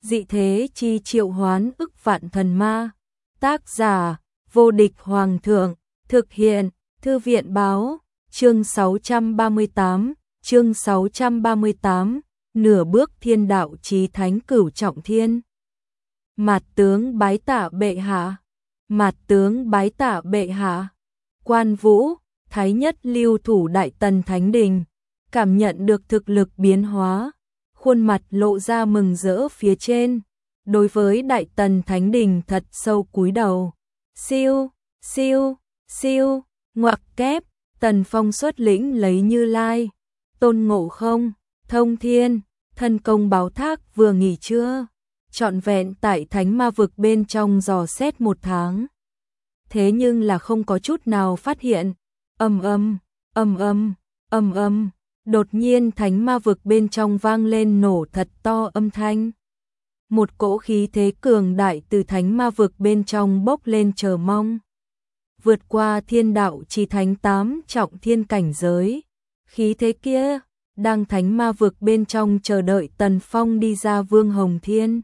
dị thế chi triệu hoán ức vạn thần ma. Tác giả, vô địch hoàng thượng, thực hiện, thư viện báo, chương 638, nửa bước thiên đạo chí thánh cửu trọng thiên. Mạt tướng bái tạ bệ hạ, mạt tướng bái tạ bệ hạ. Quan Vũ, thái nhất lưu thủ Đại Tần Thánh Đình, cảm nhận được thực lực biến hóa, khuôn mặt lộ ra mừng rỡ phía trên, đối với Đại Tần Thánh Đình thật sâu cúi đầu. Siêu, siêu, siêu, ngoặc kép, Tần Phong xuất lĩnh lấy Như Lai, Tôn Ngộ Không, Thông Thiên, thân công báo thác vừa nghỉ trưa, trọn vẹn tại Thánh Ma Vực bên trong dò xét 1 tháng. Thế nhưng là không có chút nào phát hiện. Ầm ầm, đột nhiên Thánh Ma Vực bên trong vang lên nổ thật to âm thanh. Một cỗ khí thế cường đại từ Thánh Ma Vực bên trong bốc lên chờ mong, vượt qua thiên đạo chí thánh 8 trọng thiên cảnh giới. Khí thế kia đang Thánh Ma Vực bên trong chờ đợi Tần Phong đi ra. Vương Hồng Thiên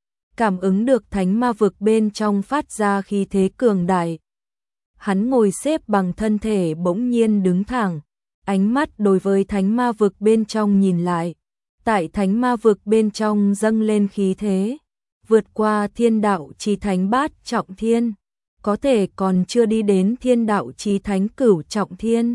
cảm ứng được Thánh Ma Vực bên trong phát ra khí thế cường đại, hắn ngồi xếp bằng thân thể bỗng nhiên đứng thẳng, ánh mắt đối với Thánh Ma Vực bên trong nhìn lại. Tại Thánh Ma Vực bên trong dâng lên khí thế, vượt qua thiên đạo chí thánh 8 trọng thiên, có thể còn chưa đi đến thiên đạo chí thánh cửu trọng thiên,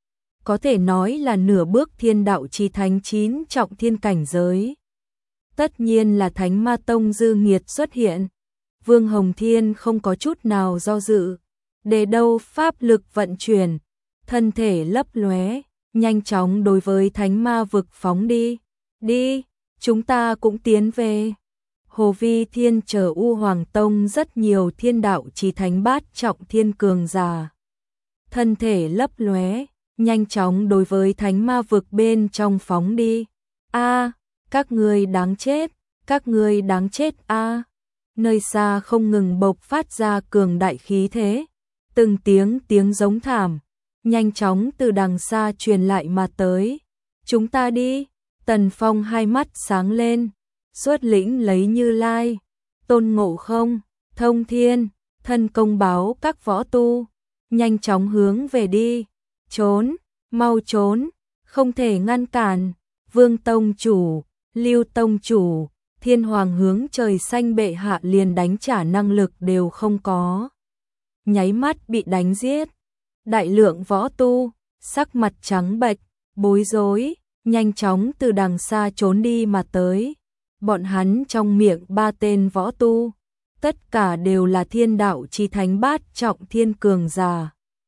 có thể nói là nửa bước thiên đạo chí thánh 9 trọng thiên cảnh giới. Tất nhiên là Thánh Ma Tông dư nghiệt xuất hiện. Vương Hồng Thiên không có chút nào do dự, để đâu pháp lực vận chuyển, thân thể lấp lóe, nhanh chóng đối với Thánh Ma Vực phóng đi. Đi, chúng ta cũng tiến về. Hồ Vi Thiên chờ U Hoàng Tông rất nhiều thiên đạo chí thánh 8 trọng thiên cường giả, thân thể lấp lóe, nhanh chóng đối với Thánh Ma Vực bên trong phóng đi. A, các ngươi đáng chết, các ngươi đáng chết a. Nơi xa không ngừng bộc phát ra cường đại khí thế, từng tiếng giống thảm, nhanh chóng từ đằng xa truyền lại mà tới. Chúng ta đi. Tần Phong hai mắt sáng lên, xuất lĩnh lấy Như Lai, Tôn Ngộ Không, Thông Thiên, thân công báo các võ tu, nhanh chóng hướng về đi. Trốn, mau trốn, không thể ngăn cản. Vương Tông Chủ, Lưu Tông Chủ, Thiên Hoàng hướng trời xanh bệ hạ liền đánh trả năng lực đều không có, nháy mắt bị đánh giết. Đại lượng võ tu, sắc mặt trắng bệch, bối rối, nhanh chóng từ đằng xa trốn đi mà tới. Bọn hắn trong miệng 3 tên võ tu, tất cả đều là thiên đạo chí thánh 8 trọng thiên cường giả,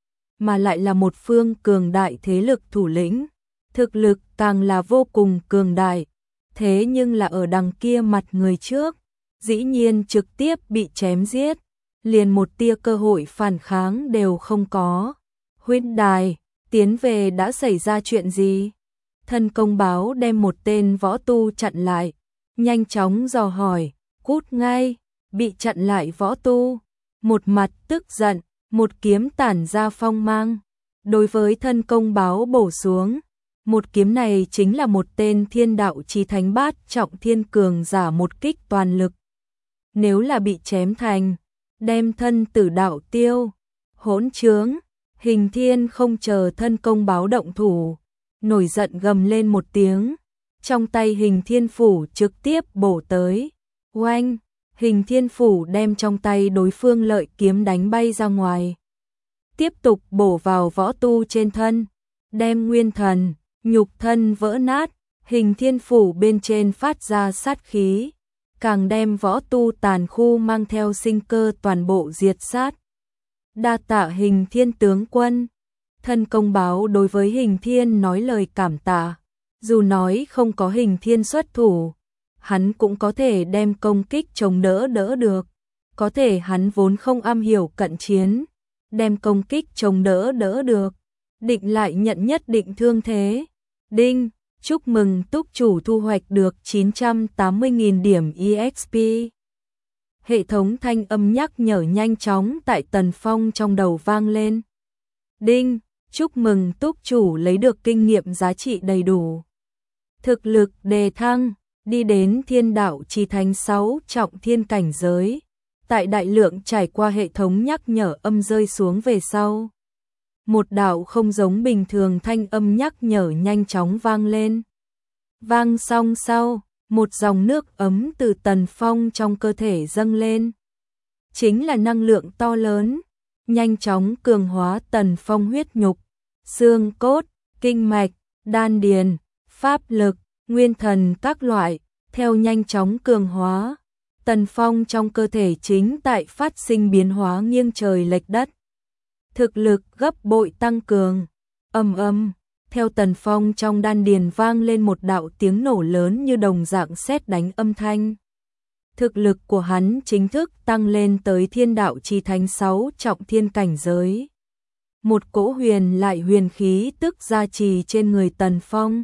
mà lại là một phương cường đại thế lực thủ lĩnh, thực lực càng là vô cùng cường đại. Thế nhưng là ở đằng kia mặt người trước, dĩ nhiên trực tiếp bị chém giết, liền một tia cơ hội phản kháng đều không có. Huyết đài, tiến về đã xảy ra chuyện gì? Thân công báo đem một tên võ tu chặn lại, nhanh chóng dò hỏi. Cút ngay. Bị chặn lại võ tu, một mặt tức giận, một kiếm tản ra phong mang, đối với thân công báo bổ xuống. Một kiếm này chính là một tên thiên đạo chí thánh 8 trọng thiên cường giả một kích toàn lực. Nếu là bị chém thành, đem thân tử đạo tiêu. Hỗn trướng. Hình Thiên không chờ thân công báo động thủ, nổi giận gầm lên một tiếng, trong tay Hình Thiên phủ trực tiếp bổ tới. Oanh, Hình Thiên phủ đem trong tay đối phương lợi kiếm đánh bay ra ngoài, tiếp tục bổ vào võ tu trên thân, đem nguyên thần, nhục thân vỡ nát. Hình Thiên phủ bên trên phát ra sát khí, càng đem võ tu tàn khu mang theo sinh cơ toàn bộ diệt sát. Đa tạ Hình Thiên tướng quân. Thân công báo đối với Hình Thiên nói lời cảm tạ, dù nói không có Hình Thiên xuất thủ, hắn cũng có thể đem công kích chống đỡ được, có thể hắn vốn không am hiểu cận chiến, đem công kích chống đỡ được, định lại nhận nhất định thương thế. Đinh, chúc mừng túc chủ thu hoạch được 980.000 điểm EXP. Hệ thống thanh âm nhắc nhở nhanh chóng tại Tần Phong trong đầu vang lên. Đinh, chúc mừng túc chủ lấy được kinh nghiệm giá trị đầy đủ. Thực lực đề thăng, đi đến thiên đạo chí thánh 6 trọng thiên cảnh giới. Tại đại lượng trải qua hệ thống nhắc nhở âm rơi xuống về sau. Một đạo không giống bình thường thanh âm nhắc nhở nhanh chóng vang lên. Vang xong sau, một dòng nước ấm từ Tần Phong trong cơ thể dâng lên. Chính là năng lượng to lớn, nhanh chóng cường hóa Tần Phong huyết nhục, xương cốt, kinh mạch, đan điền, pháp lực, nguyên thần các loại, theo nhanh chóng cường hóa. Tần Phong trong cơ thể chính tại phát sinh biến hóa nghiêng trời lệch đất. Thực lực gấp bội tăng cường, ầm ầm, theo Tần Phong trong đan điền vang lên một đạo tiếng nổ lớn như đồng dạng sét đánh âm thanh. Thực lực của hắn chính thức tăng lên tới thiên đạo chí thánh 6 trọng thiên cảnh giới. Một cỗ huyền lại huyền khí tức gia trì trên người Tần Phong,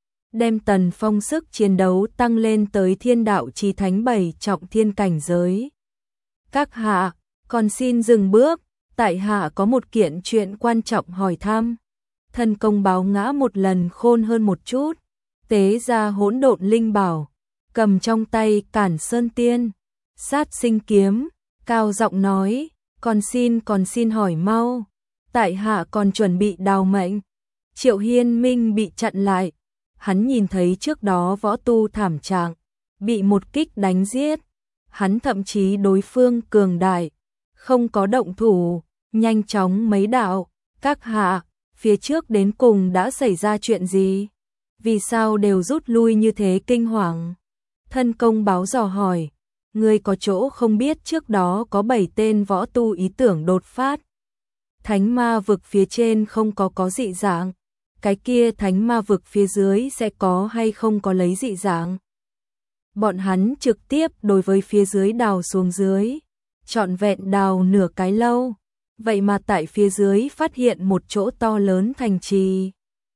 đem Tần Phong sức chiến đấu tăng lên tới thiên đạo chí thánh 7 trọng thiên cảnh giới. Các hạ, còn xin dừng bước, tại hạ có một kiện chuyện quan trọng hỏi thăm. Thần công báo ngã một lần khôn hơn một chút, tế ra hỗn độn linh bảo, cầm trong tay Cản Sơn Tiên, Sát Sinh kiếm, cao giọng nói, còn xin hỏi mau, tại hạ còn chuẩn bị đào mệnh. Triệu Hiên Minh bị chặn lại, hắn nhìn thấy trước đó võ tu thảm trạng, bị một kích đánh giết, hắn thậm chí đối phương cường đại, không có động thủ, nhanh chóng mấy đạo, các hạ, phía trước đến cùng đã xảy ra chuyện gì? Vì sao đều rút lui như thế kinh hoàng? Thân công báo dò hỏi, người có chỗ không biết trước đó có 7 tên võ tu ý tưởng đột phát. Thánh ma vực phía trên không có dị dạng, cái kia thánh ma vực phía dưới sẽ có hay không có lấy dị dạng? Bọn hắn trực tiếp đối với phía dưới đào xuống dưới, trọn vẹn đào nửa cái lâu, vậy mà tại phía dưới phát hiện một chỗ to lớn thành trì.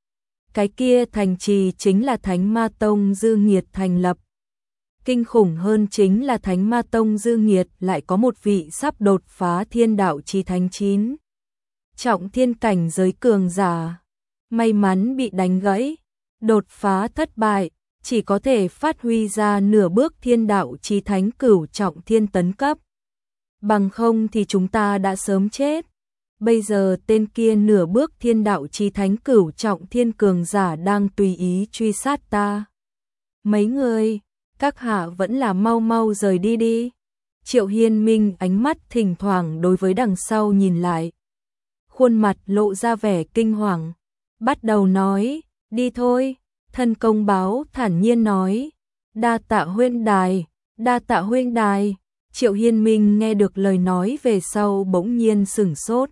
Cái kia thành trì chính là Thánh Ma Tông Dư Nghiệt thành lập. Kinh khủng hơn chính là Thánh Ma Tông Dư Nghiệt lại có một vị sắp đột phá thiên đạo chí thánh 9 trọng thiên cảnh giới cường giả. May mắn bị đánh gãy, đột phá thất bại, chỉ có thể phát huy ra nửa bước thiên đạo chí thánh cửu trọng thiên tấn cấp. Bằng không thì chúng ta đã sớm chết. Bây giờ tên kia nửa bước thiên đạo chí thánh cửu trọng thiên cường giả đang tùy ý truy sát ta. Mấy người, các hạ vẫn là mau mau rời đi đi. Triệu Hiên Minh ánh mắt thỉnh thoảng đối với đằng sau nhìn lại. Khuôn mặt lộ ra vẻ kinh hoàng, bắt đầu nói, đi thôi. Thân công báo thản nhiên nói, đa tạ huynh đài, đa tạ huynh đài. Triệu Hiên Minh nghe được lời nói về sau bỗng nhiên sửng sốt.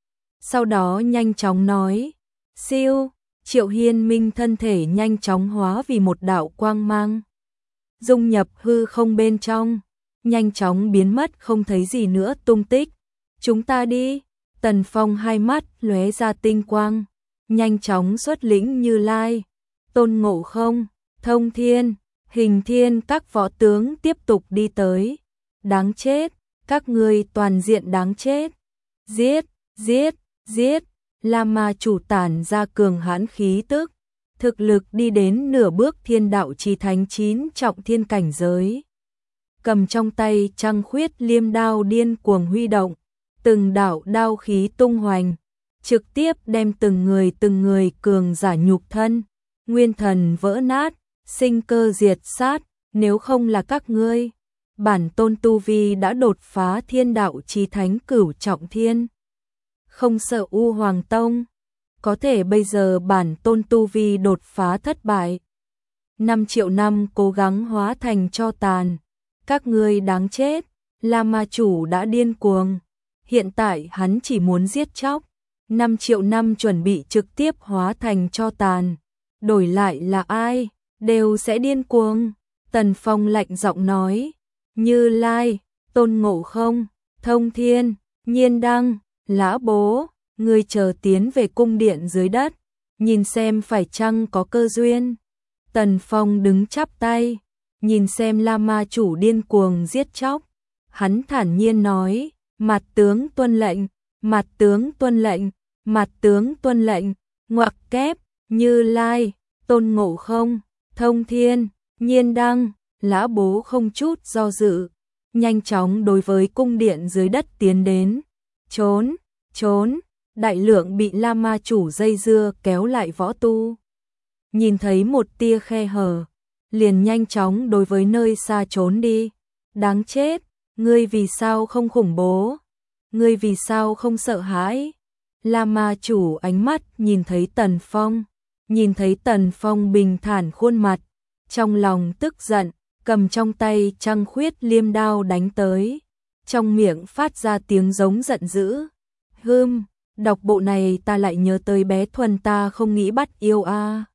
Sau đó nhanh chóng nói, siêu, Triệu Hiên Minh thân thể nhanh chóng hóa vì một đạo quang mang. Dung nhập hư không bên trong, nhanh chóng biến mất không thấy gì nữa tung tích. Chúng ta đi. Tần Phong hai mắt lóe ra tinh quang, nhanh chóng xuất lĩnh Như Lai, Tôn Ngộ Không, Thông Thiên, Hình Thiên các võ tướng tiếp tục đi tới. Đáng chết, các ngươi toàn diện đáng chết. Giết, giết, giết. La Ma chủ tản ra cường hãn khí tức, thực lực đi đến nửa bước thiên đạo chí thánh 9 trọng thiên cảnh giới. Cầm trong tay Trăng Khuyết Liêm đao điên cuồng huy động, từng đạo đao khí tung hoành, trực tiếp đem từng người cường giả nhục thân, nguyên thần vỡ nát, sinh cơ diệt sát. Nếu không là các ngươi, bản tôn tu vi đã đột phá thiên đạo chí thánh cửu trọng thiên. Không sợ U Hoàng Tông, có thể bây giờ bản tôn tu vi đột phá thất bại. 5 triệu năm cố gắng hóa thành tro tàn, các ngươi đáng chết. La Ma chủ đã điên cuồng, hiện tại hắn chỉ muốn giết chóc. 5 triệu năm chuẩn bị trực tiếp hóa thành tro tàn, đổi lại là ai, đều sẽ điên cuồng. Tần Phong lạnh giọng nói, Như Lai, Tôn Ngộ Không, Thông Thiên, Nhiên Đăng, Lã Bố, ngươi chờ tiến về cung điện dưới đất, nhìn xem phải chăng có cơ duyên. Tần Phong đứng chắp tay, nhìn xem La Ma chủ điên cuồng giết chóc, hắn thản nhiên nói, mặt tướng tuân lệnh, mặt tướng tuân lệnh, mặt tướng tuân lệnh. Ngoặc kép, Như Lai, Tôn Ngộ Không, Thông Thiên, Nhiên đăng, Lã Bố không chút do dự, nhanh chóng đối với cung điện dưới đất tiến đến. Trốn, trốn, đại lượng bị La Ma chủ dây dưa kéo lại võ tu. Nhìn thấy một tia khe hở, liền nhanh chóng đối với nơi xa trốn đi. Đáng chết, ngươi vì sao không khủng bố? Ngươi vì sao không sợ hãi? La Ma chủ ánh mắt nhìn thấy Tần Phong bình thản khuôn mặt, trong lòng tức giận, cầm trong tay trăng khuyết liêm đao đánh tới, trong miệng phát ra tiếng giống giận dữ. Đọc bộ này ta lại nhớ tới bé Thuần ta không nghĩ bắt yêu a.